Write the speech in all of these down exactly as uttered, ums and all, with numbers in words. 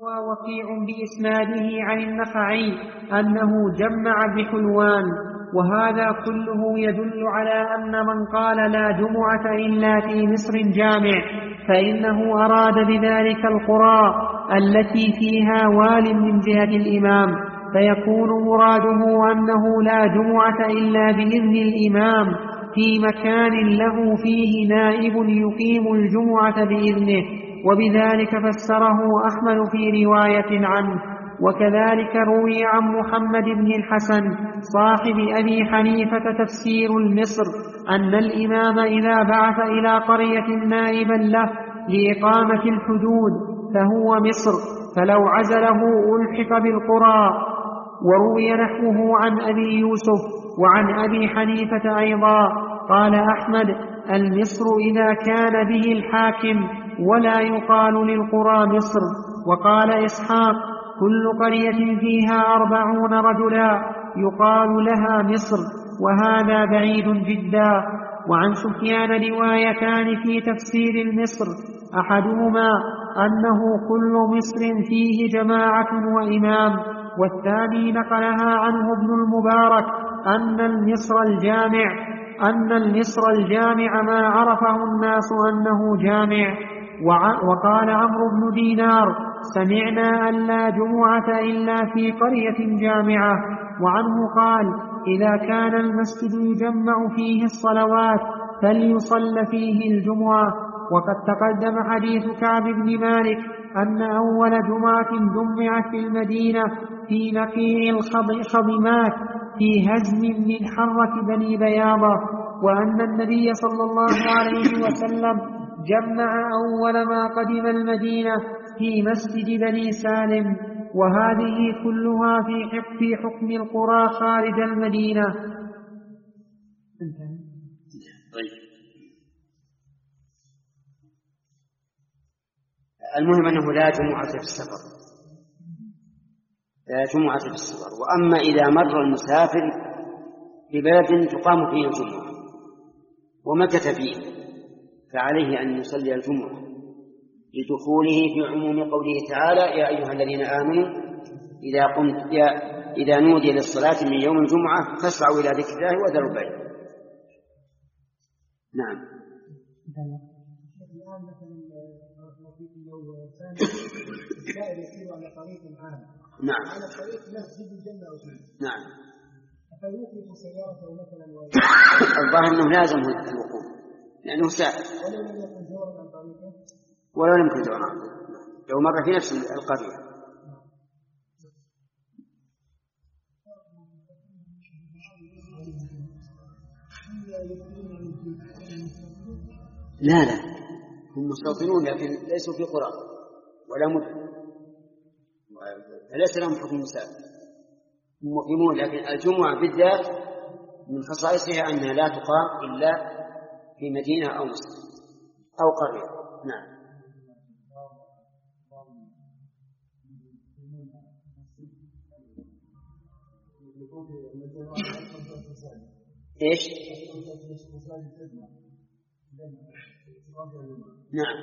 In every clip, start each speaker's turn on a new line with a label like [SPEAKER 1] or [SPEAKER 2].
[SPEAKER 1] ووكيع بإسناده عن النخعي أنه جمع بحلوان. وهذا كله يدل على أن من قال لا جمعة إلا في مصر جامع فإنه أراد بذلك القرى التي فيها وال من جهة الإمام، فيكون مراده أنه لا جمعة إلا بإذن الإمام في مكان له فيه نائب يقيم الجمعة بإذنه، وبذلك فسره أحمد في رواية عنه. وكذلك روي عن محمد بن الحسن صاحب أبي حنيفة تفسير المصر أن الإمام إذا بعث إلى قرية نائبا له لإقامة الحدود فهو مصر، فلو عزله ألحق بالقرى. وروي نحوه عن أبي يوسف وعن أبي حنيفة أيضا. قال أحمد: المصر إذا كان به الحاكم، ولا يقال للقرى مصر. وقال إسحاق: كل قرية فيها أربعون رجلا يقال لها مصر، وهذا بعيد جدا. وعن سفيان روايتان في تفسير المصر، أحدهما أنه كل مصر فيه جماعة وإمام، والثاني نقلها عنه ابن المبارك أن المصر الجامع أن المصر الجامع ما عرفه الناس أنه جامع. وقال عمرو بن دينار: سمعنا أن لا جمعة إلا في قرية جامعة. وعنه قال: إذا كان المسجد يجمع فيه الصلوات فليصل فيه الجمعة. وقد تقدم حديث كعب بن مالك أن أول جمعة جمعت في المدينة في نقيع الخضمات في هزم من حرة بني بياضة، وأن النبي صلى الله عليه وسلم جمع أول ما قدم المدينة في مسجد بني سالم. وهذه كلها في حكم القرى خارج المدينة.
[SPEAKER 2] المهم أنه لا جمعة في السفر، لا جمعة في السفر. وأما إذا مر المسافر ببلد تقام فيه الجمعة ومكث فيه فعليه أن يصلي الجمعة لدخوله في عموم قوله تعالى: يا أيها الذين آمنوا إذا قمت يا إذا نودي للصلاة من يوم الجمعة فاسعوا إلى ذكر الله وذروا البيع. نعم. نعم. نعم. الظاهر أنه لازم الوقوف لأنه سائل ولو لم يكن دوران لو مر في نفس القرية. لا لا هم مستوطنون لكن ليسوا في قرى ولا مدن، فليس لهم حكم مسافر، هم مقيمون. لكن الجمعة بالذات من خصائصها أنها لا تقام إلا في مدينة أو مسجد أو قرية. نعم. إيش؟ نعم.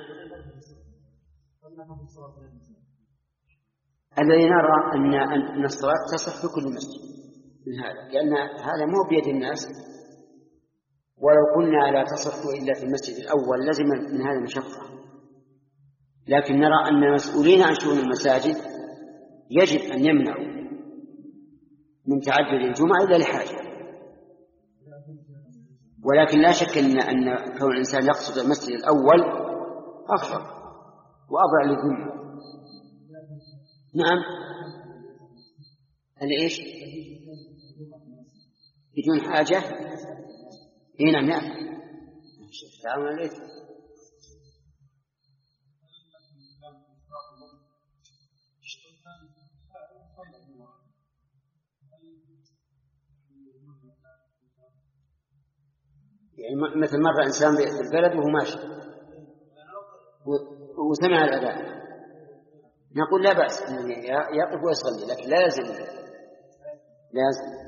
[SPEAKER 2] الذي نرى أن أن الصلاة تصح في كل مسجد من هذا، لأن هذا مو بيد الناس، ولو قلنا لا تصح إلا في المسجد الأول لزم من هذا مشقة. لكن نرى أن المسؤولين عن شؤون المساجد يجب أن يمنعوا من تعدد الجمعة إلا لحاجة. ولكن لا شك أن أن كون الإنسان يقصد المسجد الأول أخطر وأضع للذمة. نعم. الإيش؟ بدون حاجة. هنا نعم. تعالوا عليك. يعني مثل مرة إنسان بالبلد وهو ماشي وسمع الأذان نقول لا بأس يقف ويصلي، لكن لازم لازم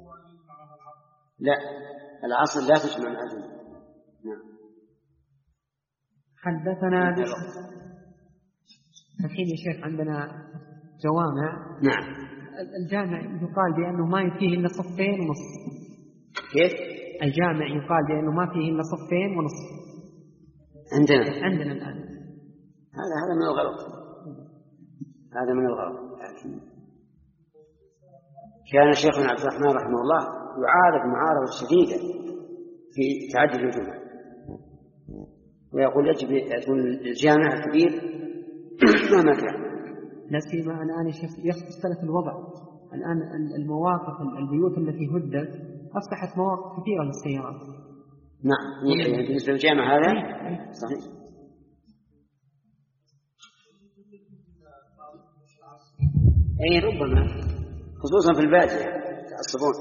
[SPEAKER 2] لا العصر لا تجمع مع الجمعة. نعم.
[SPEAKER 1] حدثنا الحين يا شيخ عندنا جوامع.
[SPEAKER 2] نعم.
[SPEAKER 1] الجامع يقال بأنه ما فيه إلا صفين ونص.
[SPEAKER 2] كيف؟
[SPEAKER 1] الجامع يقال بأنه ما فيه إلا صفين ونص.
[SPEAKER 2] عندنا
[SPEAKER 1] عندنا الآن.
[SPEAKER 2] هذا هذا من الغلط. هذا من الغلط. كان شيخنا عبد الرحمن رحمه الله يعارض معارضة شديدة في تعدد الجمع، ويقول يجب يكون الجامع الكبير مهما كان.
[SPEAKER 1] لا سيما الآن يختلف الوضع. الآن المواقف البيوت التي هدت أصبحت مواقف كثيرة للسيارات.
[SPEAKER 2] نعم. يعني بالنسبة للجامع هذا صحيح. أي ربما خصوصا في البادية يتعصبون.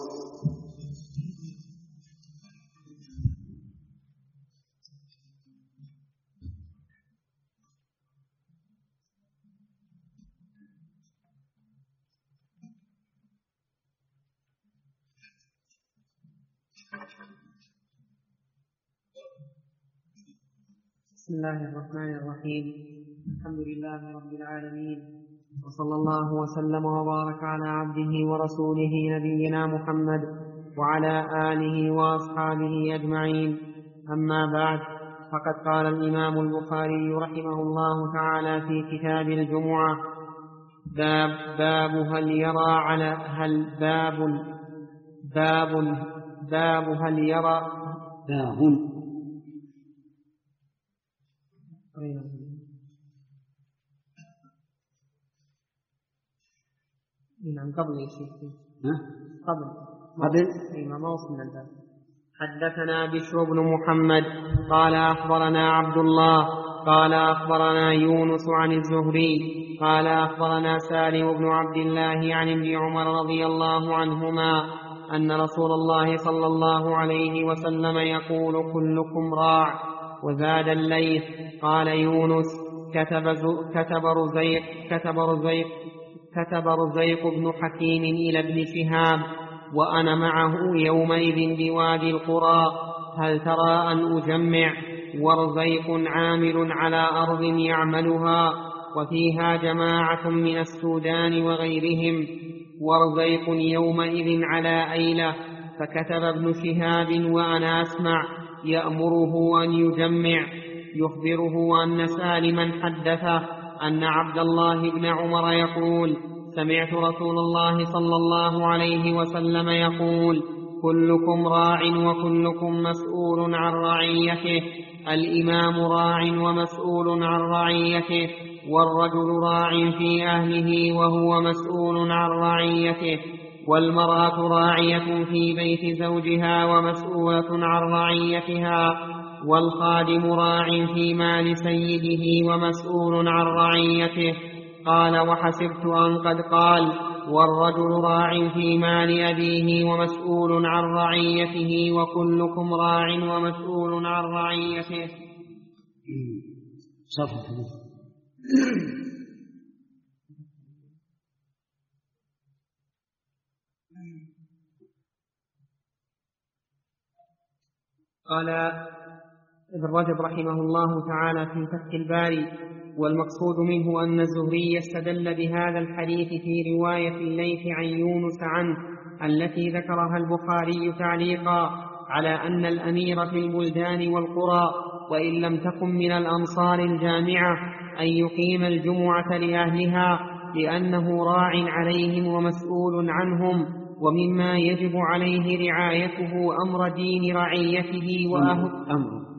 [SPEAKER 1] بسم الله الرحمن الرحيم. الحمد لله رب العالمين، وصلى الله وسلم وبارك على عبده ورسوله نبينا محمد وعلى آله وأصحابه أجمعين. أما بعد، فقد قال الإمام البخاري رحمه الله تعالى في كتاب الجمعة: باب, باب هل يرى على هل باب باب باب هل يرى
[SPEAKER 2] باب
[SPEAKER 1] نعم قبل شيء
[SPEAKER 2] قبل
[SPEAKER 1] قبل أي ما وصلنا الباب. حدثنا بشر بن محمد قال أخبرنا عبد الله قال أخبرنا يونس عن الزهري قال أخبرنا سالم بن عبد الله عن ابن عمر رضي الله عنهما أن رسول الله صلى الله عليه وسلم يقول: كلكم راع. وزاد الليث قال يونس: كتب كتب رزيق كتب رزيق كتب رزيق بن حكيم إلى ابن شهاب وأنا معه يومئذ بوادي القرى: هل ترى أن أجمع؟ ورزيق عامل على أرض يعملها وفيها جماعة من السودان وغيرهم، ورزيق يومئذ على أيلة. فكتب ابن شهاب وأنا أسمع يأمره أن يجمع، يخبره أن سالما حدثه أن عبد الله بن عمر يقول: سمعت رسول الله صلى الله عليه وسلم يقول: كلكم راع وكلكم مسؤول عن رعيته. الإمام راع ومسؤول عن رعيته، والرجل راع في أهله وهو مسؤول عن رعيته، والمرأة راعية في بيت زوجها ومسؤولة عن رعيتها، والخادم راع في مال سيده ومسؤول عن رعيته. قال: وحسبت أن قد قال: والرجل راع في مال أبيه ومسؤول عن رعيته، وكلكم راع ومسؤول عن رعيته. قال ابن رجب رحمه الله تعالى في فتح الباري: والمقصود منه أن الزهري استدل بهذا الحديث في رواية الليث عن يونس عنه التي ذكرها البخاري تعليقا على أن الأمير في البلدان والقرى وإن لم تكن من الأمصار الجامعة أن يقيم الجمعة لأهلها، لأنه راع عليهم ومسؤول عنهم، ومما يجب عليه رعايته أمر دين رعيته وأهل
[SPEAKER 2] أمره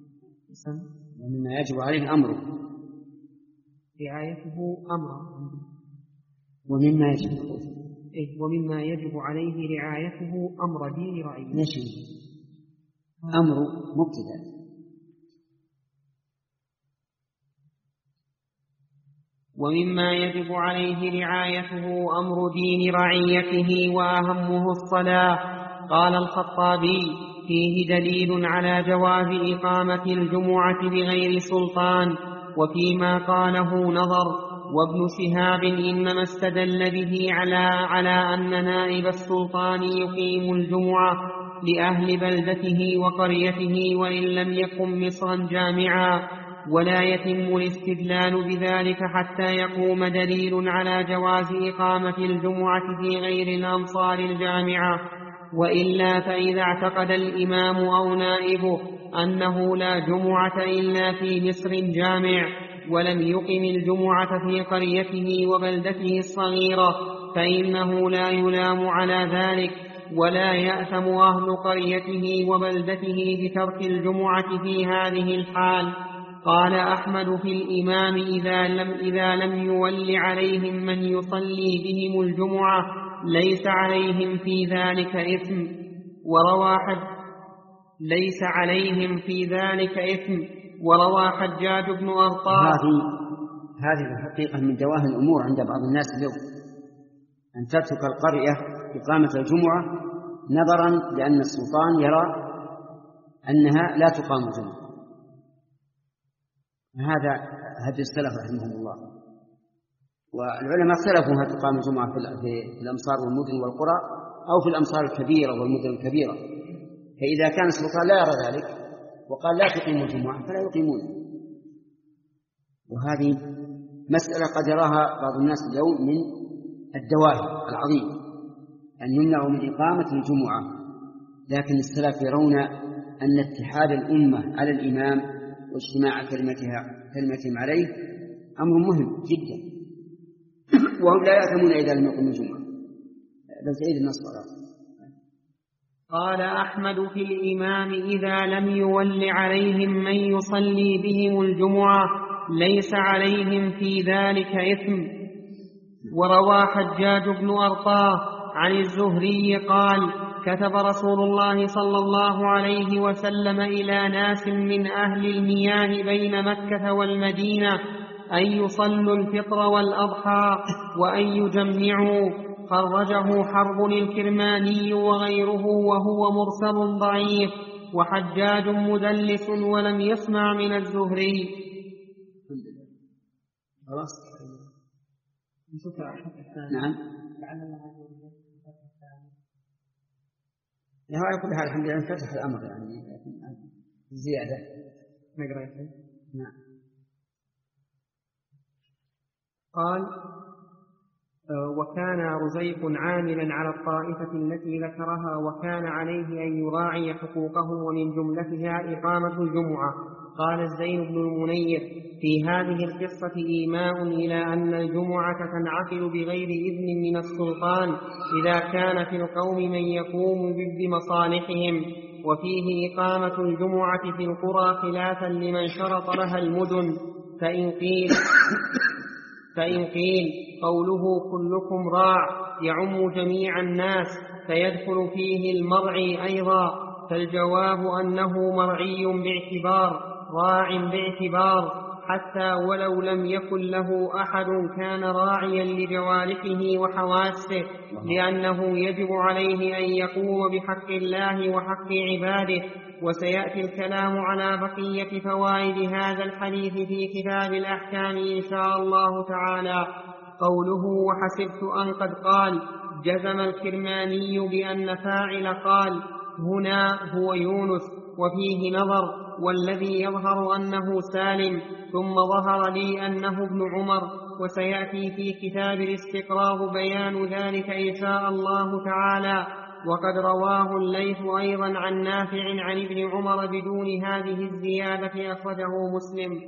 [SPEAKER 2] ومما يجب عليه أمره
[SPEAKER 1] رعايته أمره
[SPEAKER 2] ومما يجب
[SPEAKER 1] إيه ومما يجب عليه رعايته أمر دين رعيته.
[SPEAKER 2] نشي أمر مبتدأ.
[SPEAKER 1] ومما يجب عليه رعايته أمر دين رعيته وأهمه الصلاة. قال الخطابي: فيه دليل على جواز إقامة الجمعة بغير سلطان، وفيما قاله نظر. وابن شهاب إنما استدل به على, على أن نائب السلطان يقيم الجمعة لأهل بلدته وقريته وإن لم يكن مصرا جامعا، ولا يتم الاستدلال بذلك حتى يقوم دليل على جواز إقامة الجمعة في غير الأمصار الجامعة، وإلا فإذا اعتقد الإمام أو نائبه أنه لا جمعة إلا في مصر جامع ولم يقم الجمعة في قريته وبلدته الصغيرة فإنه لا يلام على ذلك، ولا يأثم أهل قريته وبلدته بترك الجمعة في هذه الحال. قال أحمد في الإمام إذا لم, إذا لم يول عليهم من يصلي بهم الجمعة ليس عليهم في ذلك إثم. وروى حج ليس عليهم في ذلك إثم وروى حجاج بن أرطاة.
[SPEAKER 2] هذه هذه الحقيقة من دواهي الأمور عند بعض الناس اليوم، أن تترك القرية إقامة الجمعة نظرا لأن السلطان يرى أنها لا تقام الجمعة. هذا هدي السلف رحمهم الله. والعلماء اختلفوا هل تقام الجمعة في الأمصار والمدن والقرى أو في الأمصار الكبيرة والمدن الكبيرة. فإذا كان السلطان لا يرى ذلك وقال لا تقيموا الجمعة فلا يقيمون. وهذه مسألة قد يراها بعض الناس اليوم من الدواهي العظيمة أن يمنعوا من إقامة الجمعة، لكن السلف يرون أن اتحاد الأمة على الإمام واجتماع كلمتها كلمتهم عليه أمر مهم جدا، وهم لا يأثمون إذا لم يقيموا الجمعة. بس عيد النصر.
[SPEAKER 1] قال أحمد في الإمام إذا لم يول عليهم من يصلي بهم الجمعة ليس عليهم في ذلك إثم. وروى حجاج بن أرطاة عن الزهري قال كتب رسول الله صلى الله عليه وسلم إلى ناس من أهل المياه بين مكة والمدينة أن يصلوا الفطر والأضحى وأن يجمعوا. خرجه حرب الكرماني وغيره وهو مرسل ضعيف، وحجاج مدلس ولم يسمع من الزهري.
[SPEAKER 2] خلاص. نعم. لا على كل حال الحمد لله انفتح الأمر يعني زيادة.
[SPEAKER 1] نقرأ.
[SPEAKER 2] نعم.
[SPEAKER 1] قال وكان رزيق عاملا على الطائفة التي ذكرها وكان عليه أن يراعي حقوقه ومن جملتها إقامة الجمعة. قال الزين بن المنير في هذه القصة إيماء إلى أن الجمعة تنعقد بغير إذن من السلطان إذا كان في القوم من يقوم بمصالحهم، وفيه إقامة الجمعة في القرى خلافا لمن شرط لها المدن. فإن قيل فإن قيل قوله كلكم راع يعم جميع الناس فيدخل فيه المرعي أيضا، فالجواب أنه مرعي باعتبار راع باعتبار حتى ولو لم يكن له أحد كان راعيا لجوارحه وحواسه، لأنه يجب عليه أن يقوم بحق الله وحق عباده. وسيأتي الكلام على بقية فوائد هذا الحديث في كتاب الأحكام إن شاء الله تعالى. قوله وحسبت أن قد قال جزم الكرماني بأن فاعل قال هنا هو يونس، وفيه نظر، والذي يظهر أنه سالم، ثم ظهر لي أنه ابن عمر، وسيأتي في كتاب الاستقراض بيان ذلك إن شاء الله تعالى. وقد رواه الليث أيضا عن نافع عن ابن عمر بدون هذه الزيادة أخرجه مسلم.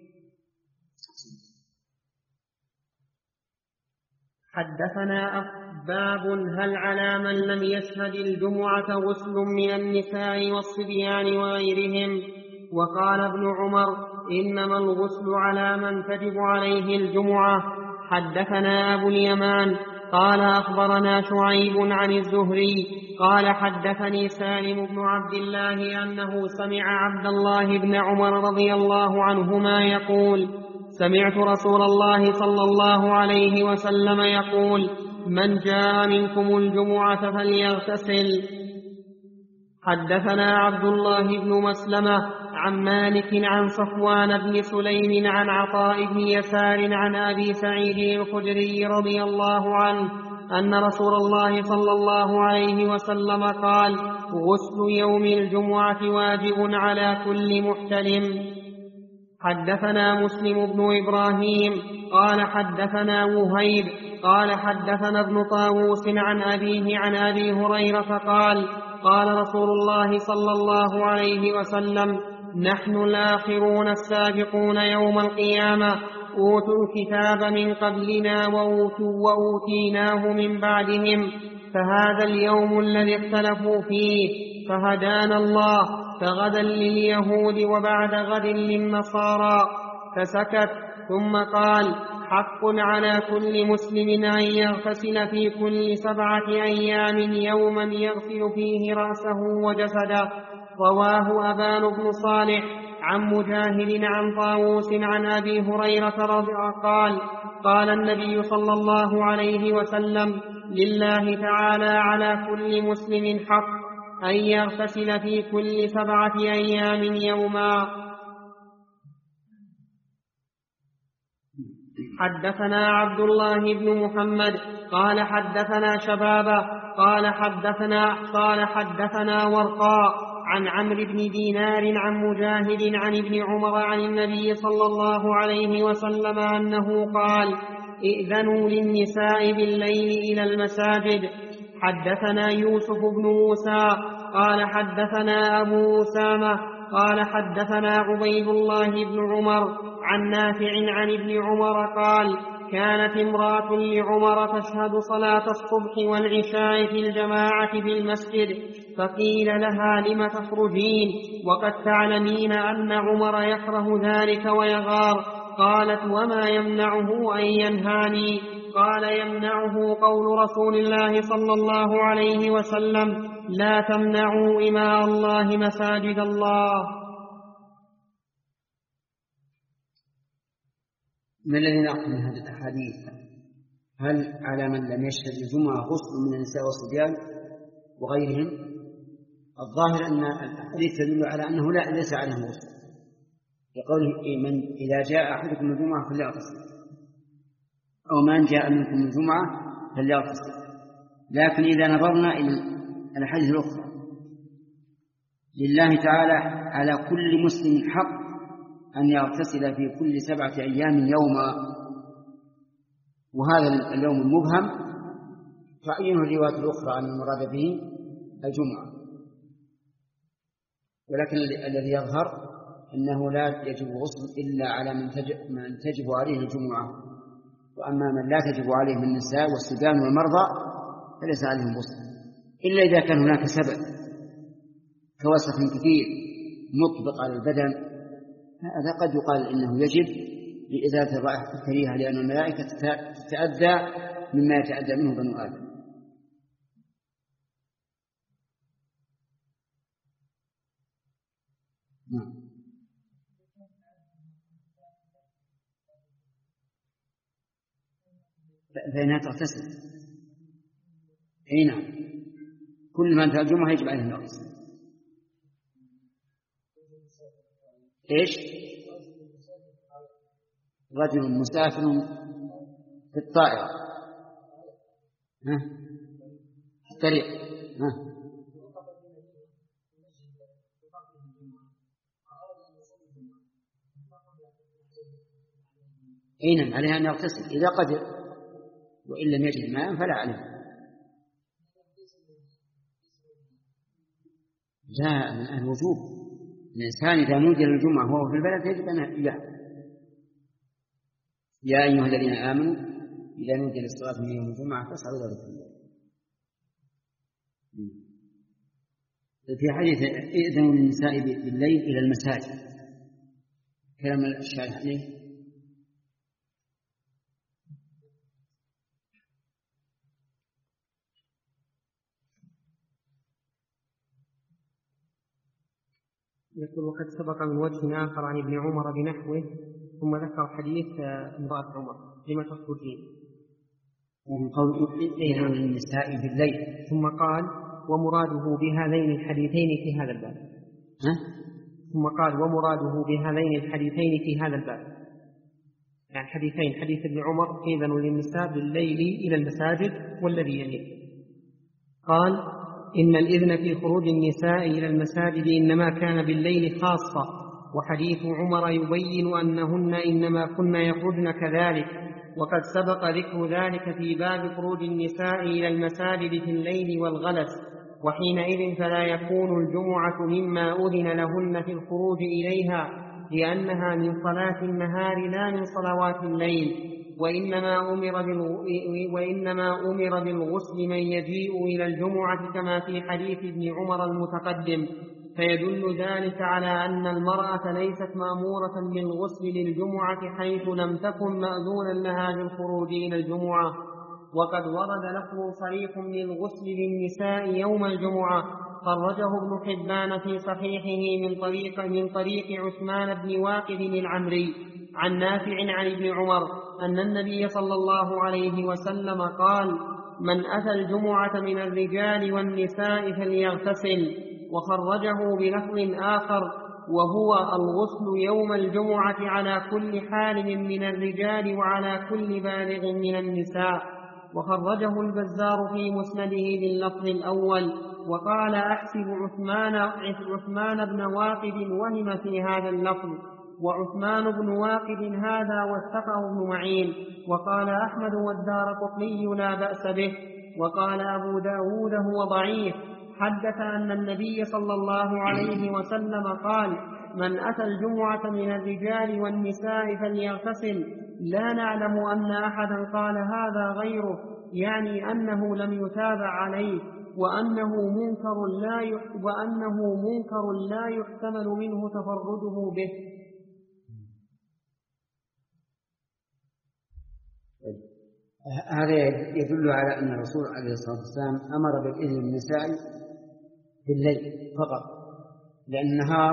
[SPEAKER 1] حدثنا باب هل على من لم يشهد الجمعة غسل من النساء والصبيان وغيرهم؟ وقال ابن عمر إنما الغسل على من تجب عليه الجمعة. حدثنا أبو اليمان قال أخبرنا شعيب عن الزهري قال حدثني سالم بن عبد الله أنه سمع عبد الله بن عمر رضي الله عنهما يقول سمعت رسول الله صلى الله عليه وسلم يقول من جاء منكم الجمعة فليغتسل. حدثنا عبد الله بن مسلمة عن مالك عن صفوان بن سليم عن عطاء بن يسار عن أبي سعيد الخدري رضي الله عنه أن رسول الله صلى الله عليه وسلم قال غسل يوم الجمعة واجب على كل محتلم. حدثنا مسلم بن إبراهيم قال حدثنا وهيب قال حدثنا ابن طاووس عن أبيه عن أبي هريرة قال قال رسول الله صلى الله عليه وسلم: نحن الآخرون السابقون يوم القيامة، أوتوا الكتاب من قبلنا وأوتيناه من بعدهم، فهذا اليوم الذي اختلفوا فيه، فهدانا الله، فغدا لليهود وبعد غد للنصارى. فسكت ثم قال: حق على كل مسلم أن يغتسل في كل سبعة أيام يوما يغسل فيه رأسه وجسده. رواه أبان بن صالح عن مجاهد عن طاووس عن أبي هريرة رضي الله قال: قال النبي صلى الله عليه وسلم: لله تعالى على كل مسلم حق أن يغتسل في كل سبعة أيام يوما. حدثنا عبد الله بن محمد قال حدثنا شبابة قال حدثنا قال حدثنا ورقاء عن عمرو بن دينار عن مجاهد عن ابن عمر عن النبي صلى الله عليه وسلم أنه قال: ائذنوا للنساء بالليل إلى المساجد. حدثنا يوسف بن موسى قال حدثنا أبو أسامة قال حدثنا عبيد الله بن عمر عن نافع عن ابن عمر قال: كانت امرأة لعمر تشهد صلاة الصبح والعشاء في الجماعة في المسجد، فقيل لها: لم تخرجين وقد تعلمين أن عمر يكره ذلك ويغار؟ قالت: وما يمنعه أن ينهاني؟ قال: يمنعه قول رسول الله صلى الله عليه وسلم: لا تمنعوا إماء الله مساجد الله.
[SPEAKER 2] ما الذي نأخذ من هذه الأحاديث؟ هل على من لم يشهد الجمعة غسل من النساء والصبيان وغيرهم؟ الظاهر أن الحديث تدل على أنه لا ليس عليه غسل، يقول: من إذا جاء أحدكم الجمعة فليغتسل، أو من جاء منكم الجمعة فليغتسل. لكن إذا نظرنا إلى الحديث الأخرى: لله تعالى على كل مسلم حق أن يغتسل في كل سبعة أيام يوما، وهذا اليوم المبهم تعينه الروايات الأخرى أن المراد به الجمعة، ولكن الذي يظهر أنه لا يجب غسل إلا على من تجب, من تجب عليه الجمعة، وأما من لا تجب عليه من النساء والصبيان والمرضى فليس عليهم غسل، إلا إذا كان هناك سبب كوسخ كثير مطبق على البدن، هذا قد يقال إنه يجب لإزالة الرائحة الكريهة، لأن الملائكة تتأذى مما يتأذى منه بنو آدم. نعم. فإنها تغتسل. أي نعم، كل من في الجمعة يجب عليه أن يغتسل. إيش؟ رجل مسافر في الطائرة ها في الطريق ها أين عليها أن يغتسل إذا قدر، وإن لم يجد ماء فلا عليه. لا، من الوجوب. الإنسان إذا نودي للجمعة وهو في البلد يجب أن يحضر. يا أيها الذين آمنوا إذا نودي للصلاة من يوم الجمعة فاسعوا إلى ذكر الله. في حديث: ائذنوا للنساء بالليل إلى المساجد، كلام الشارح عليه.
[SPEAKER 1] يقول: وقد سبق من وجه آخر عن ابن عمر بنحوه، ثم ذكر حديث امرأة عمر: لما تخرجين؟
[SPEAKER 2] ومن قول ائذنوا للنساء بالليل،
[SPEAKER 1] ثم قال: ومراده بهذين الحديثين في هذا الباب.
[SPEAKER 2] ها؟
[SPEAKER 1] ثم قال: ومراده بهذين الحديثين في هذا الباب، يعني حديثين: حديث ابن عمر ائذنوا للنساء بالليل إلى المساجد، والذي يليه. قال: إن الإذن في خروج النساء إلى المساجد إنما كان بالليل خاصة، وحديث عمر يبين أنهن إنما كن يخرجن كذلك، وقد سبق ذكر ذلك في باب خروج النساء إلى المساجد في الليل والغلس، وحينئذ فلا يكون الجمعة مما أذن لهن في الخروج إليها، لأنها من صلاة النهار لا من صلوات الليل، وإنما أمر, وإنما أمر بالغسل من يجيء إلى الجمعة كما في حديث ابن عمر المتقدم، فيدل ذلك على أن المرأة ليست مأمورة بالغسل للجمعة حيث لم تكن مأذونا لها بالخروج إلى الجمعة. وقد ورد لفظ صريح للغسل للنساء يوم الجمعة، خرجه ابن حبان في صحيحه من طريق, من طريق عثمان بن واقد العمري عن نافع عن ابن عمر أن النبي صلى الله عليه وسلم قال: من أتى الجمعة من الرجال والنساء فليغتسل. وخرجه بلفظ آخر وهو الغسل يوم الجمعة على كل حال من الرجال وعلى كل بالغ من النساء. وخرجه البزار في مسنده باللفظ الأول، وقال: أحسب عثمان, عثمان بن واقد وهم في هذا اللفظ، وعثمان بن واقد هذا وثقه ابن معين. وقال أحمد والدارقطني لا بأس به. وقال أبو داود هو ضعيف. حدث أن النبي صلى الله عليه وسلم قال: من أتى الجمعة من الرجال والنساء فليغتسل. لا نعلم أن أحدا قال هذا غيره، يعني أنه لم يتابع عليه، وأنه منكر لا وأنه منكر لا يحتمل منه تفرده به.
[SPEAKER 2] هذا يدل على أن الرسول عليه الصلاة والسلام أمر بالإذن للنساء بالليل فقط، لأن النهار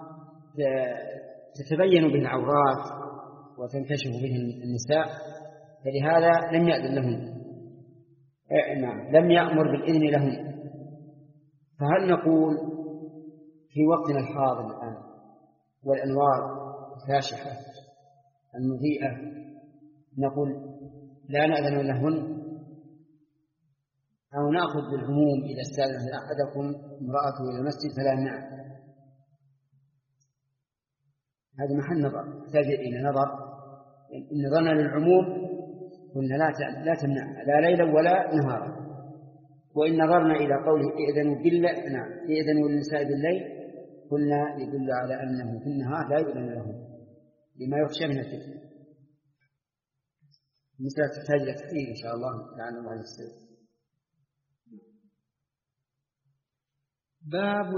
[SPEAKER 2] تتبين به العورات وتنكشف به النساء، فلهذا لم يأذن لهن، نعم لم يأمر بالإذن لهن. فهل نقول في وقتنا الحاضر الآن والأنوار الكاشفة المضيئة نقول لا نأذن لهن، أو نأخذ بالعموم إذا استأذن أحدكم امرأته إلى المسجد فلا يمنع؟ هذا محل نظر، يحتاج إلى نظر. إن نظرنا للعموم قلنا لا لا تمنع لا ليلا ولا نهارا، وإن نظرنا إلى قوله إذنوا بالليل، نعم إذنوا للنساء بالليل، قلنا يدل على أنه في النهار لا يؤذن لهم لما يخشى من الفتنة. مسألة تحتاج إلى تحقيق إن شاء الله تعالى. الله يستر.
[SPEAKER 1] باب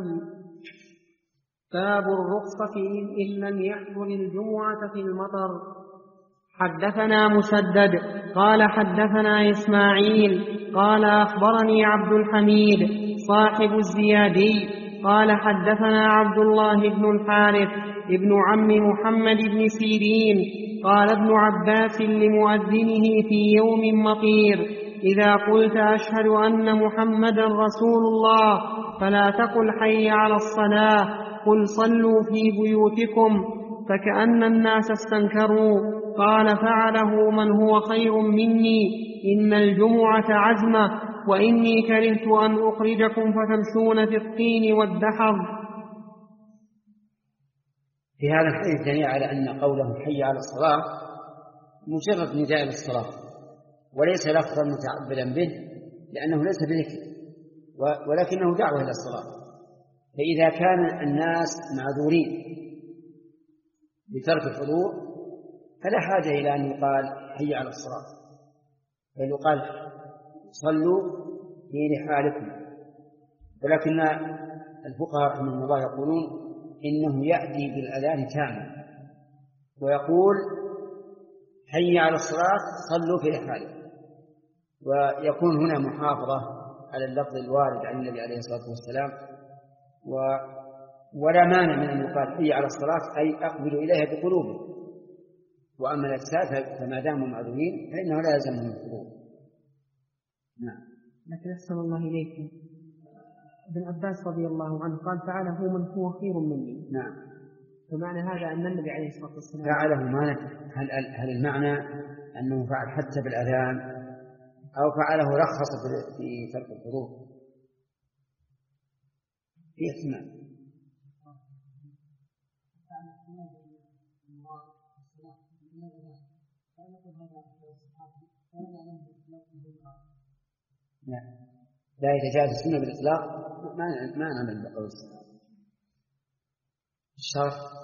[SPEAKER 1] باب الرخصة إن لم يحضر الجمعة في المطر. حدثنا مسدد قال حدثنا إسماعيل قال أخبرني عبد الحميد صاحب الزيادي قال حدثنا عبد الله بن الحارث ابن عم محمد بن سيرين قال ابن عباس لمؤذنه في يوم مطير: إذا قلت أشهد أن محمدا رسول الله فلا تقل حي على الصلاة، قل صلوا في بيوتكم. فكأن الناس استنكروا. قال: فعله من هو خير مني، إن الجمعة عزمة، وإني كرهت أن أخرجكم فتمشون في الطين والدحر.
[SPEAKER 2] في هذا الحديث دليل على أن قوله حي على الصلاة مجرد نداء للصلاة، وليس لفظا متعبدا به، لأنه ليس بذكر ولكنه دعوة إلى الصلاة. فإذا كان الناس معذورين بترك الحضور فلا حاجة إلى أن يقال حي على الصلاة، بل يقال صلوا في رحالكم. ولكن الفقهاء رحمهم الله يقولون إنه يأتي بالأذان تاما ويقول حي على الصلاة صلوا في رحالكم، ويكون هنا محافظة على اللفظ الوارد عن النبي عليه الصلاة والسلام، و ولا مانع من أن يقال حي على الصلاة أي أقبلوا إليها بقلوبهم. وأما الأجساد فما داموا معذورين فإنه لا يلزمهم الحضور. نعم.
[SPEAKER 1] لكن أحسن الله إليكم، ابن عباس رضي الله عنه قال: فعله من هو خير مني.
[SPEAKER 2] نعم.
[SPEAKER 1] فمعنى هذا أن النبي عليه الصلاة والسلام
[SPEAKER 2] فعله ما هل هل المعنى أنه فعل حتى بالأذان أو فعله رخص في ترك الحضور؟ في احتمال. لا لا يتجاوز السنة بالإطلاق ما ما نعمل بقول الشرط.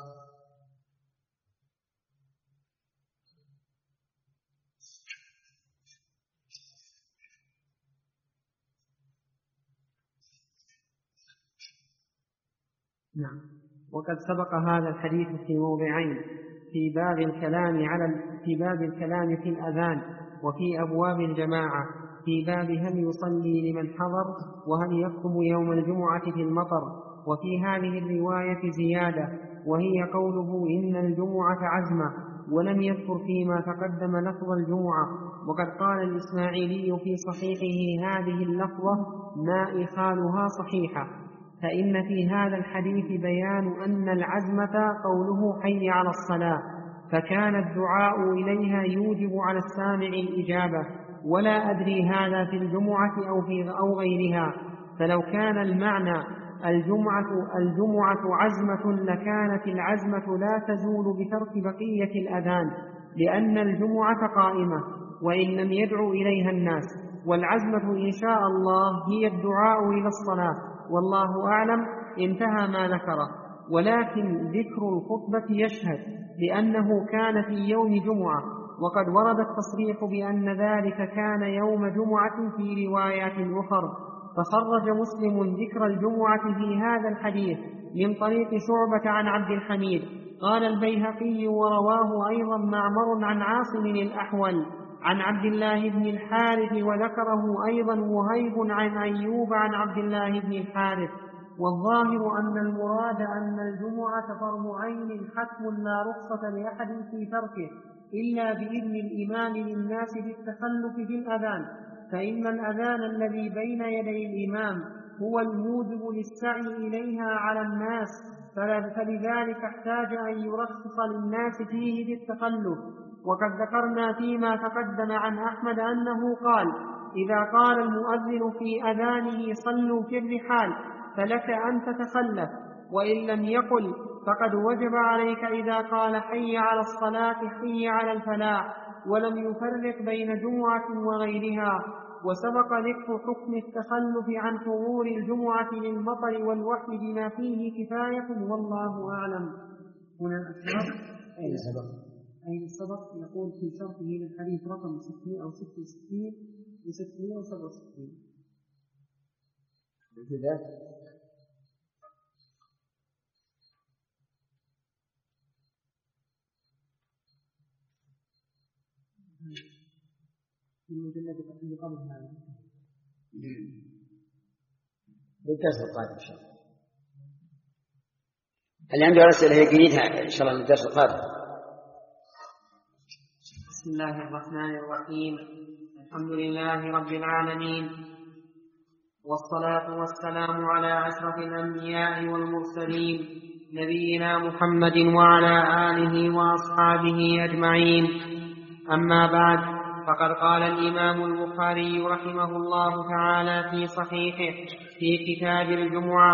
[SPEAKER 1] نعم. وقد سبق هذا الحديث في موضعين، في باب الكلام على في باب الكلام في الأذان، وفي أبواب الجماعة، في باب هل يصلي لمن حضر وهل يخطب يوم الجمعة في المطر. وفي هذه الرواية زيادة، وهي قوله إن الجمعة عزمة، ولم يذكر فيما تقدم لفظ الجمعة. وقد قال الإسماعيلي في صحيحه هذه اللفظة ما إخالها صحيحة، فإن في هذا الحديث بيان أن العزمة قوله حي على الصلاة، فكان الدعاء إليها يوجب على السامع الإجابة، ولا أدري هذا في الجمعة أو, في أو غيرها. فلو كان المعنى الجمعة, الجمعة عزمة لكانت العزمة لا تزول بترك بقية الأذان، لأن الجمعة قائمة وإن لم يدعو إليها الناس، والعزمة إن شاء الله هي الدعاء إلى الصلاة، والله أعلم. انتهى ما ذكره. ولكن ذكر الخطبة يشهد لأنه كان في يوم جمعة، وقد ورد التصريح بأن ذلك كان يوم جمعة في روايات أخرى، فخرج مسلم ذكر الجمعة في هذا الحديث من طريق شعبة عن عبد الحميد. قال البيهقي ورواه أيضا معمر عن عاصم الأحول عن عبد الله بن الحارث، وذكره أيضا وهيب عن أيوب عن عبد الله بن الحارث. والظاهر أن المراد أن الجمعة فرض عين حتم لا رخصة لأحد في تركه إلا بإذن الإمام للناس بالتخلف بالأذان، فإن الأذان الذي بين يدي الإمام هو الموجب للسعي إليها على الناس، فلذلك احتاج أن يرخص للناس فيه بالتخلف. وقد ذكرنا فيما تقدم عن أحمد أنه قال إذا قال المؤذن في أذانه صلوا في الرحال فلك أن تتخلف، وإن لم يقل فقد وجب عليك إذا قال حي على الصلاة حي على الفلاح، ولم يفرق بين جمعة وغيرها. وسبق ذكر حكم التخلف عن حضور الجمعة للمطر والوحي بما فيه كفاية، والله أعلم. هنا السبق
[SPEAKER 2] أين سبق؟
[SPEAKER 1] أين السبق؟ يقول في شرحه للحديث رقم ستمائة وستة وستين وستمائة وسبعة وستين.
[SPEAKER 2] كذا
[SPEAKER 1] في المجلد اللي قبل هذا
[SPEAKER 2] بالدرس القادم إن شاء الله. اللي عنده رسالة هي جديدة إن شاء الله للدرس القادم.
[SPEAKER 1] بسم الله الرحمن الرحيم. الحمد لله رب العالمين، والصلاة والسلام على أشرف الأنبياء والمرسلين نبينا محمد وعلى آله وأصحابه أجمعين. أما بعد، فقد قال الإمام البخاري رحمه الله تعالى في صحيحه في كتاب الجمعة: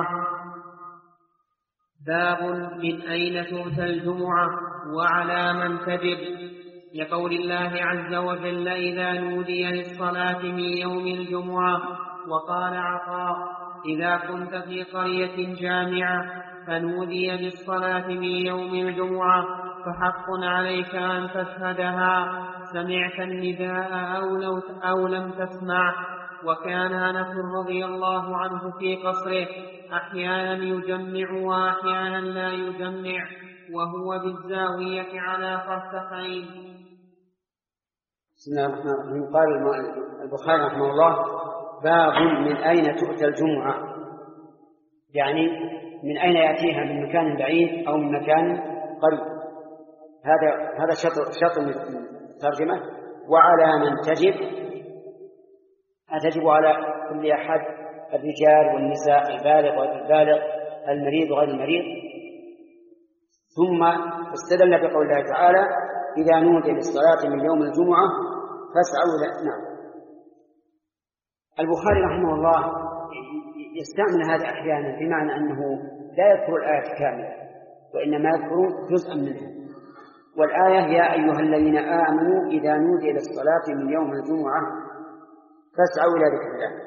[SPEAKER 1] باب من أين تؤتى الجمعة وعلى من تجب، لقول الله عز وجل إذا نودي للصلاة من يوم الجمعة. وقال عطاء: إذا كنت في قرية جامعة فنودي للصلاة من يوم الجمعة فحق عليك أن تشهدها، سمعت النداء أو, لو أو لم تسمع. وكان أنس رضي الله عنه في قصره أحيانا يجمع وأحيانا لا يجمع، وهو بالزاوية على فرسخين.
[SPEAKER 2] بسم الله الرحمن الرحيم. قال البخاري رحمه الله: باب من أين تؤتى الجمعة، يعني من أين يأتيها، من مكان بعيد أو من مكان قريب. هذا هذا شطر شطر من الترجمة. وعلى من تجب، أتجب على كل أحد، الرجال والنساء، البالغ وغير البالغ، المريض وغير المريض. ثم استدل بقول الله تعالى: إذا نودي للصلاة من يوم الجمعة فاسعوا إلى. نعم. البخاري رحمه الله يستعمل هذا أحيانا بمعنى أنه لا يذكر الآية كاملة، وإنما يذكر جزءا منها. والآية يا أيها الذين آمنوا إذا نودي للصلاة من يوم الجمعة فاسعوا إلى ذكر الله.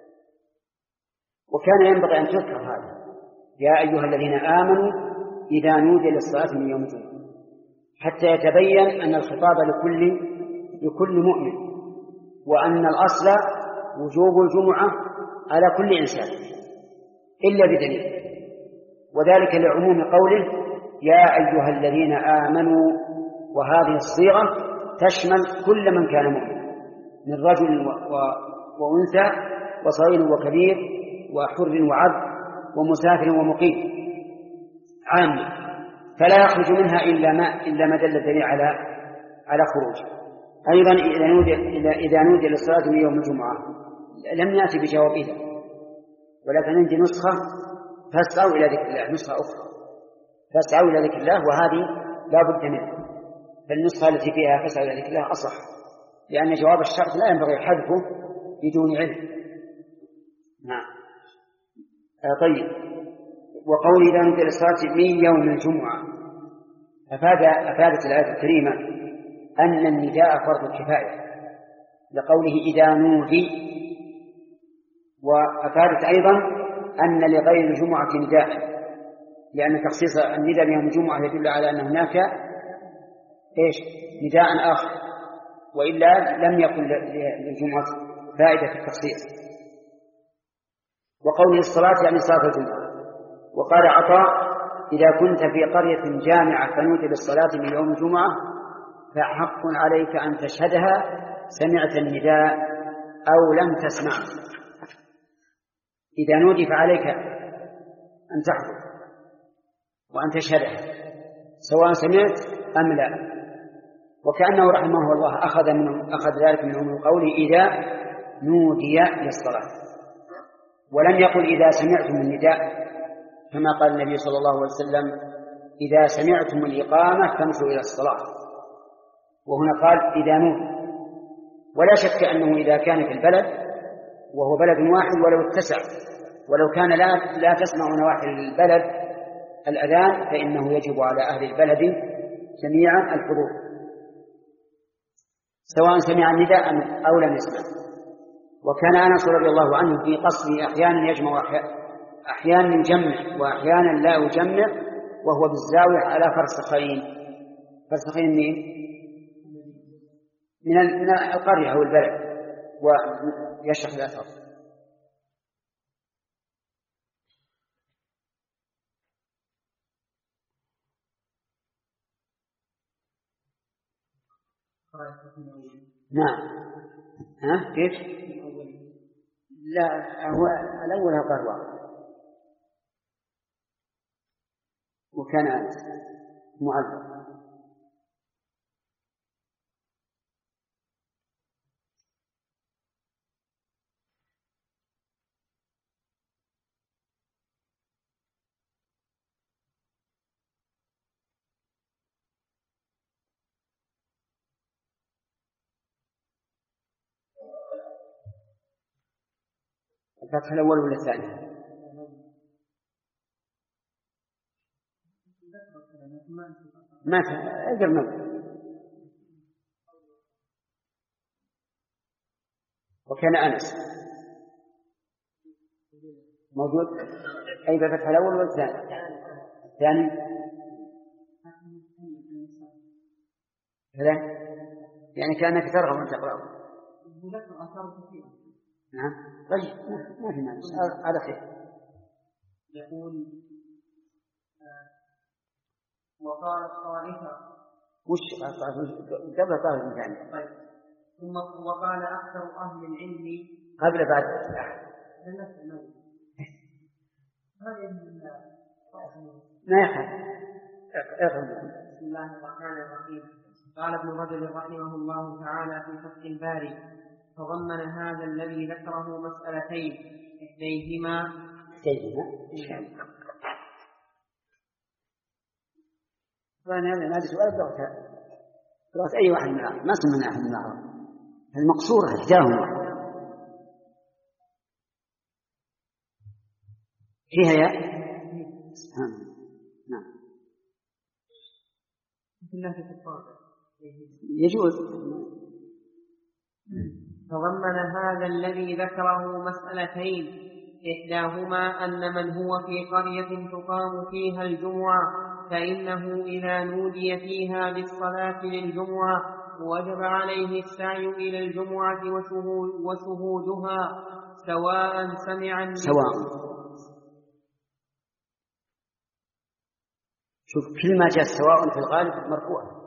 [SPEAKER 2] وكان ينبغي أن تذكر هذا يا أيها الذين آمنوا إذا نودي للصلاة من يوم الجمعة، حتى يتبين أن الخطاب لكل لكل مؤمن، وأن الأصل وجوب الجمعة على كل إنسان إلا بدليل، وذلك لعموم قوله يا أيها الذين آمنوا، وهذه الصيغة تشمل كل من كان مؤمنا من رجل وأنثى وصغير وكبير وحر وعبد ومسافر ومقيم عامة، فلا يخرج منها إلا ما إلا ما دل الدليل على على خروجه. أيضا إذا نودي إذا نودي للصلاة من يوم الجمعة لم يأتي بجواب إذا، ولكن عندي نسخة فاسعوا إلى ذكر الله، نسخة أخرى فاسعوا إلى ذكر الله، وهذه لا بد منها، فالنسخة التي فيها فاسعوا إلى ذكر الله أصح، لأن جواب الشرط لا ينبغي حذفه بدون علم. نعم. آه طيب. وقول إذا نودي للصلاة من يوم الجمعة أفاد أفادت الآية الكريمة أن النداء فرض كفاية لقوله إذا نودي، وأفادت أيضا أن لغير الجمعة نداء، لأن تخصيص النداء بيوم الجمعة يدل على أن هناك إيش نداء آخر، وإلا لم يكن للجمعة فائدة في التخصيص. وقوله الصلاة يعني صلاة الجمعة. وقال عطاء إذا كنت في قرية جامعة فنودي بالصلاة من يوم الجمعة فحق عليك أن تشهدها سمعت النداء أو لم تسمع. إذا نودي فعليك أن تحضر وأن تشهدها سواء سمعت أم لا. وكأنه رحمه الله أخذ منه أخذ ذلك من قوله إذا نودي للصلاة، ولم يقل إذا سمعتم النداء كما قال النبي صلى الله عليه وسلم إذا سمعتم الإقامة فامشوا إلى الصلاة، وهنا قال إذا نودي. ولا شك أنه إذا كان في البلد وهو بلد واحد ولو اتسع، ولو كان لا, لا تسمع نواحي البلد الأذان فإنه يجب على أهل البلد جميعا الحضور سواء سمع النداء أو لم يسمع. وكان أنس رضي الله عنه في قصره أحيانا يجمع أحيانا يجمع وأحيانا لا يجمع، وهو بالزاوية على فرسخين. فرسخين مين؟ من القرية أو البلد، ويشرح الأثر. نعم. ها كيف؟ لا هو الأول قروة وكان معذب. الفتح الأول ولا الثاني؟ ما أقدر نقول. وكان أنس موجود أي الفتح الأول ولا الثاني؟ الثاني كذا يعني كأنك ترغب أن تقرأه. نعم طيب ما في مانع على خير.
[SPEAKER 1] يقول وقال الطائفة
[SPEAKER 2] وش قبل طائفة ثانية.
[SPEAKER 1] طيب ثم وقال أكثر أهل العلم
[SPEAKER 2] قبل بعد ما يحب.
[SPEAKER 1] بسم الله الرحمن الرحيم. قال ابن رجب رحمه الله تعالى في فتح الباري تضمن هذا الذي ذكره مسألتين إحديهما
[SPEAKER 2] فأنا هذا سؤال ضغط ضغط أي واحد منها ما سمعنا أحد منها المقصورة إحداهما فيها يا نعم. يجوز.
[SPEAKER 1] تضمن هذا الذي ذكره مسألتين، إحداهما أن من هو في قرية تقام فيها الجمعة فإنه إذا نودي فيها بالصلاة للجمعة وجب عليه السعي إلى الجمعة وشهودها سواء سمع
[SPEAKER 2] سواء. شوف كل ما جاء سواء في الغالب مرفوع.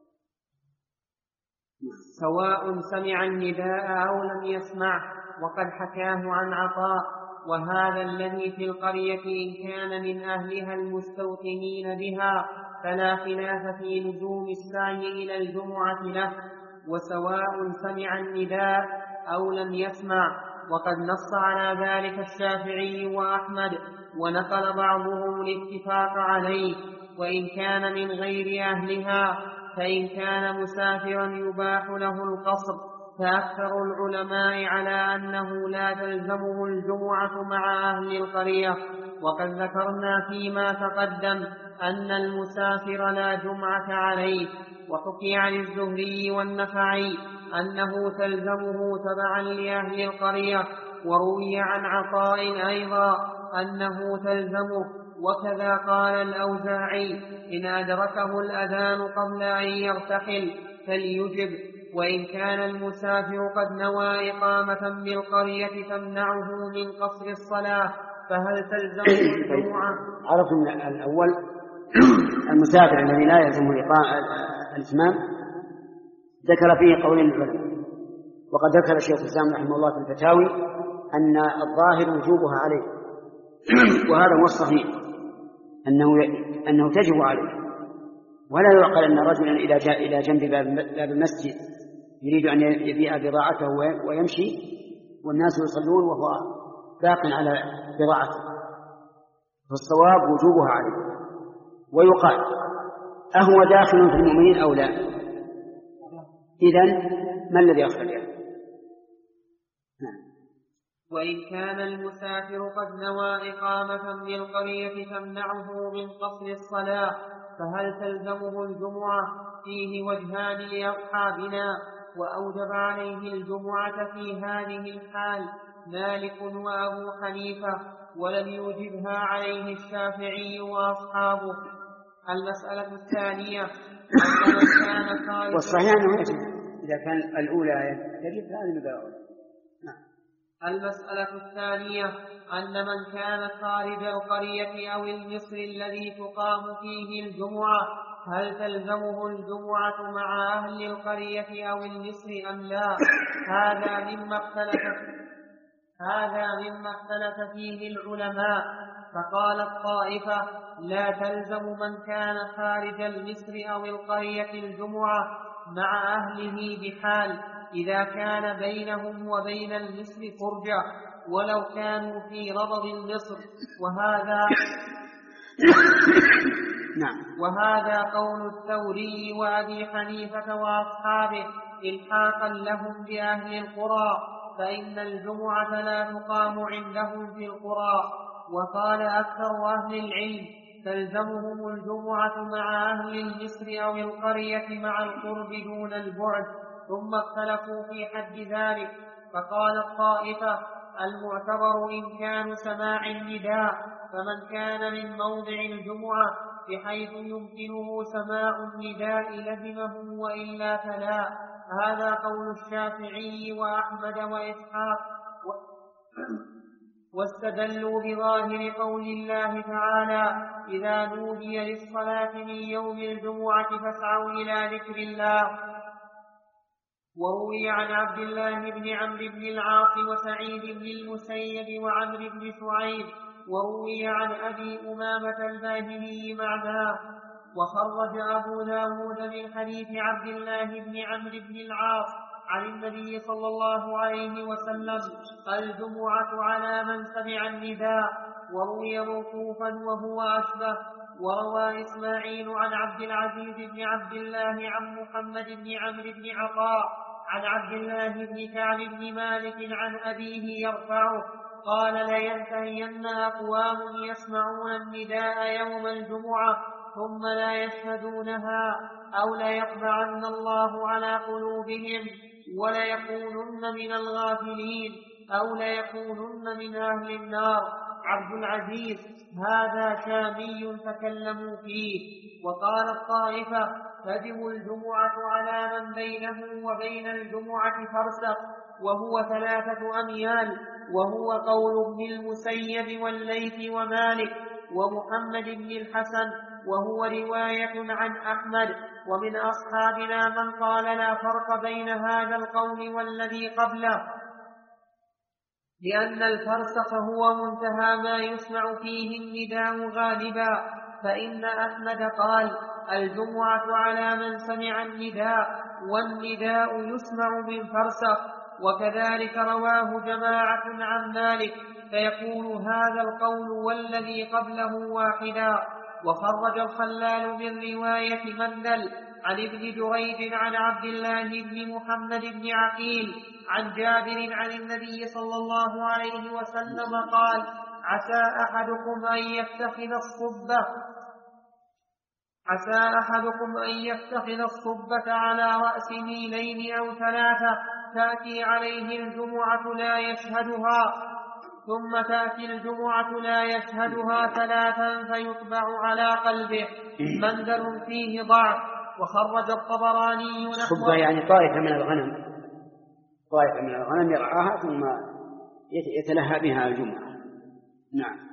[SPEAKER 1] سواء سمع النداء أو لم يسمع، وقد حكاه عن عطاء. وهذا الذي في القرية إن كان من أهلها المستوطنين بها فلا خلاف في لزوم السعي إلى الجمعة له، وسواء سمع النداء أو لم يسمع. وقد نص على ذلك الشافعي وأحمد، ونقل بعضهم الاتفاق عليه. وإن كان من غير أهلها فإن كان مسافرا يباح له القصر، فأكثر العلماء على أنه لا تلزمه الجمعة مع أهل القرية. وقد ذكرنا فيما تقدم أن المسافر لا جمعة عليه. وحكي عن الزهري والنخعي أنه تلزمه تبعا لأهل القرية، وروي عن عطاء أيضا أنه تلزمه. وكذا قال الأوزاعي إن أدركه الأذان قبل أن يرتحل فليجب، وإن كان المسافر قد نوى إقامة بالقرية تمنعه من قصر الصلاة فهل تلزمه الجمعة؟
[SPEAKER 2] عرفوا من الأول المسافر الذي لا يلزمه الإتمام ذكر فيه قول العلماء، وقد ذكر الشيخ الإسلام رحمه الله في الفتاوي أن الظاهر وجوبها عليه، وهذا هو الصحيح أنه أنه تجب عليه. ولا يعقل أن رجلا إذا جاء إلى جنب باب المسجد يريد أن يبيع بضاعته ويمشي والناس يصلون وهو باق على بضاعته، فالصواب وجوبها عليه. ويقال أهو داخل في المؤمنين أو لا؟ إذن ما الذي يخرج يعني؟
[SPEAKER 1] وإن كان المسافر قد نوى إقامة بالقرية تمنعه من قصر الصلاة فهل تلزمه الجمعة؟ فيه وجهان لأصحابنا، وأوجب عليه الجمعة في هذه الحال مالك وأبو حنيفة، ولم يوجبها عليه الشافعي وأصحابه. المسألة الثانية أن من كان خارج
[SPEAKER 2] والصحيح أنه يجب إذا كان الأولى يجب هذه الباء.
[SPEAKER 1] المسألة الثانية أن من كان خارج القرية أو المصر الذي تقام فيه الجمعة هل تلزمه الجمعة مع أهل القرية أو المصر أم لا؟ هذا مما اختلف هذا مما اختلف فيه العلماء. فقال الطائفة لا تلزم من كان خارج المصر أو القرية الجمعة مع أهله بحال إذا كان بينهم وبين المصر فرجة ولو كانوا في ربض المصر، وهذا وهذا قول الثوري وأبي حنيفة وأصحابه إلحاقا لهم بأهل القرى، فإن الجمعة لا تقام عندهم في القرى. وقال أكثر أهل العلم تلزمهم الجمعة مع أهل المصر أو القرية مع القرب دون البعد، ثم اختلفوا في حد ذلك. فقال الطائفة المعتبر إمكان سماع النداء، فمن كان من موضع الجمعة بحيث يمكنه سماع النداء لزمه وإلا فلا. هذا قول الشافعي وأحمد وإسحاق، واستدلوا بظاهر قول الله تعالى إذا نودي للصلاة من يوم الجمعة فاسعوا إلى ذكر الله. وروي عن عبد الله بن عمرو بن العاص وسعيد بن المسيب وعمرو بن شعيب، وروي عن أبي أمامة الباهلي معناه. وخرج أبو داود من حديث عبد الله بن عمرو بن العاص عن النبي صلى الله عليه وسلم الجمعة على من سمع النداء، وروي موقوفا وهو أشبه. وروى إسماعيل عن عبد العزيز بن عبد الله عن محمد بن عمرو بن عطاء عن عبد الله بن كعب بن مالك عن أبيه يرفعه قال لينتهين أقوام يسمعون النداء يوم الجمعة ثم لا يشهدونها أو ليطبعن الله على قلوبهم وليكونن من الغافلين أو ليكونن من أهل النار. عبد العزيز: هذا شامي تكلموا فيه. وقال الطائفة: تجب الجمعة على من بينه وبين الجمعة فرسخ وهو ثلاثة أميال، وهو قول ابن المسيب والليث ومالك ومحمد بن الحسن، وهو رواية عن أحمد. ومن أصحابنا من قال لا فرق بين هذا القول والذي قبله، لأن الفرسخ هو منتهى ما يسمع فيه النداء غالبا، فإن أحمد قال: الجمعة على من سمع النداء، والنداء يسمع من فرسخ. وكذلك رواه جماعة عن مالك، فيكون هذا القول والذي قبله واحدا. وخرج الخلال من رواية مندل عن ابن جريج عن عبد الله بن محمد بن عقيل عن جابر عن النبي صلى الله عليه وسلم قال: عسى أحدكم أن يتخذ الصبة عسى أحدكم أن يتخذ الصبة على رأس ميلين أو ثلاثة، تأتي عليه الجمعة لا يشهدها، ثم تأتي الجمعة لا يشهدها ثلاثا فيطبع على قلبه. مندل فيه ضعف. وخرج الطبراني نحو
[SPEAKER 2] الصبة يعني طائفة من الغنم، طائفة من الغنم يرعاها ثم يتلهى بها الجمعة. نعم.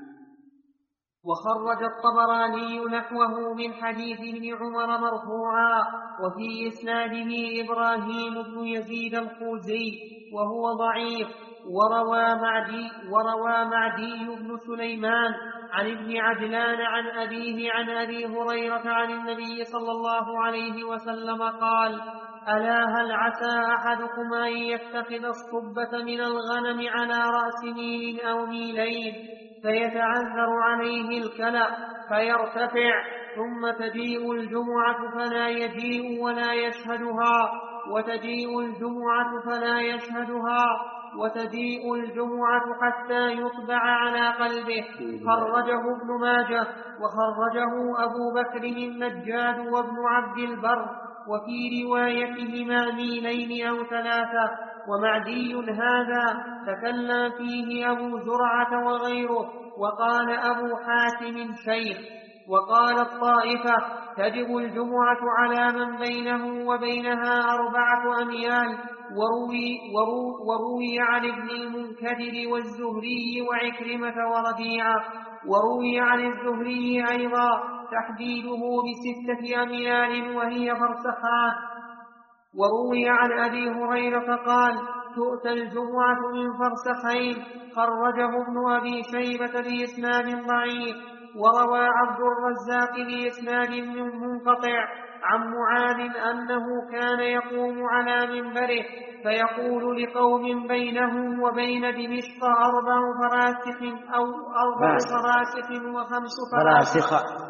[SPEAKER 1] وخرج الطبراني نحوه من حديث ابن عمر مرفوعا، وفي إسناده إبراهيم بن يزيد الخوزي وهو ضعيف. وروى معدي, وروى معدي بن سليمان عن ابن عجلان عن أبيه عن أبي هريرة عن النبي صلى الله عليه وسلم قال: ألا هل عسى أحدكم أن يتخذ الصبة من الغنم على رأس ميل أو ميلين فيتعذر عليه الكلأ فيرتفع، ثم تجيء الجمعة فلا يجيء ولا يشهدها، وتجيء الجمعة فلا يشهدها، وتجيء الجمعة حتى يطبع على قلبه. خرجه ابن ماجه، وخرجه أبو بكر النجاد وابن عبد البر، وفي روايتهما ميلين أو ثلاثة. ومعدي هذا تكلم فيه أبو زرعة وغيره، وقال أبو حاتم شيخ. وقال الطائفة: تجب الجمعة على من بينه وبينها أربعة أميال. وروي, ورو وروي عن ابن المنكدر والزهري وعكرمة وربيعة. وروي عن الزهري أيضا تحديده بستة أميال وهي فرسخان. وروي عن أبي هريرة قال: تؤتى الجمعة من فرسخين. خرجه ابن أبي شيبة بإسناد ضعيف. وروى عبد الرزاق بإسناد منقطع عن معاذ أنه كان يقوم على منبره فيقول لقوم بينهم وبين دمشق أربع فراسخ أو أربع فراسخ وخمس فراسخ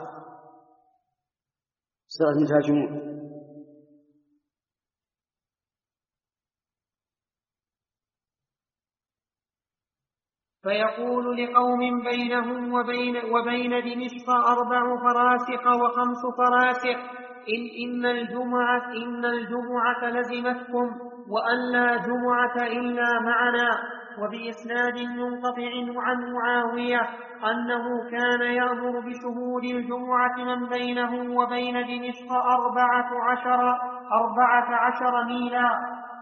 [SPEAKER 2] صارت مترجمون.
[SPEAKER 1] فيقول لقوم بينهم وبين, وبين دمشق أربع فراسخ وخمس فراسخ إن, إن, الجمعة إن الجمعة لزمتكم وأن لا جمعة إلا معنا. وبإسناد منقطع عن معاوية أنه كان يأمر بشهود الجمعة من بينه وبين دمشق أربعة عشر, أربعة عشر ميلا.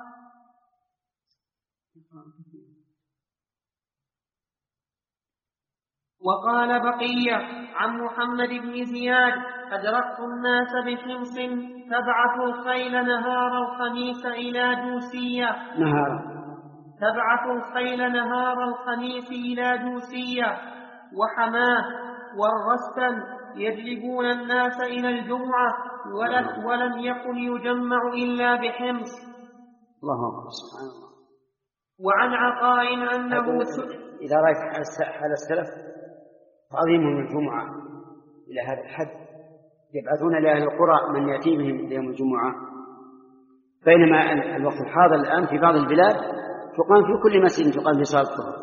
[SPEAKER 1] وقال بقية عن محمد بن زياد: أدركت الناس بحمص تبعث الخيل نهار الخميس إلى دوسية
[SPEAKER 2] نهار
[SPEAKER 1] تبعث الخيل نهار الخميس إلى دوسية وحماه والرسل يجلبون الناس إلى الجمعة، ولم يكن يجمع إلا بحمص.
[SPEAKER 2] الله أكبر سبحان الله.
[SPEAKER 1] وعن عطاء أنه
[SPEAKER 2] إذا رأيت حال السلف تعظيمهم الجمعة إلى هذا الحد، يبعثون لأهل القرى من يأتي بهم يوم الجمعة، بينما الوقت الحاضر الآن في بعض البلاد تقام في كل مسجد تقام في صلاة الظهر.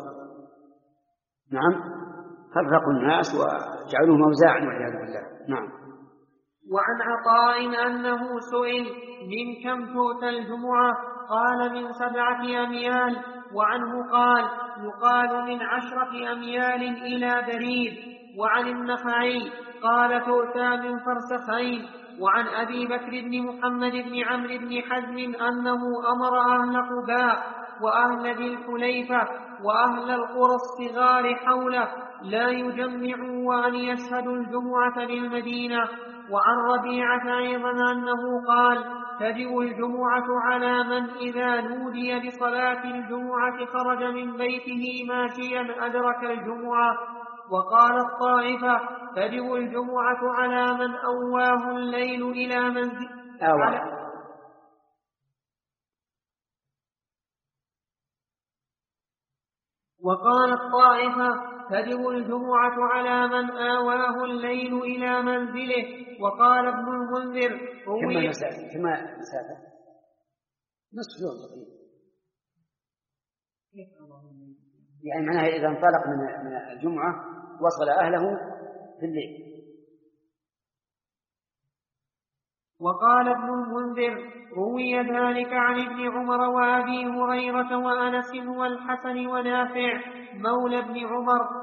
[SPEAKER 2] نعم، فرقوا الناس وجعلوه موزاعا والعياذ بالله. نعم.
[SPEAKER 1] وعن عطاء أنه سئل من كم تؤتى الجمعة؟ قال من سبعة أميال. وعنه قال يقال من عشرة أميال إلى بريد. وعن النخعي قال تؤتى من فرسخين. وعن أبي بكر بن محمد بن عمرو بن حزم أنه أمر أهل قباء وأهل ذي الحليفة وأهل القرى الصغار حوله لا يجمعوا وأن يشهدوا الجمعة بالمدينة. وعن ربيعة أيضا أنه قال تجب الجمعة على من إذا نودي بصلاة الجمعة خرج من بيته ماشيا أدرك الجمعة. وقال الطائفة تجب الجمعة على من أواه الليل إلى منزل على وقال الطائفة تجب الجمعة على من آواه الليل إلى منزله. وقال ابن المنذر
[SPEAKER 2] كما مسافة كما مسافة نصف يوم تقريبا، يعني معناها إذا انطلق من الجمعة وصل أهله في الليل.
[SPEAKER 1] وقال ابن المنذر روي ذلك عن ابن عمر وأبي هريرة وأنس والحسن ونافع مولى ابن عمر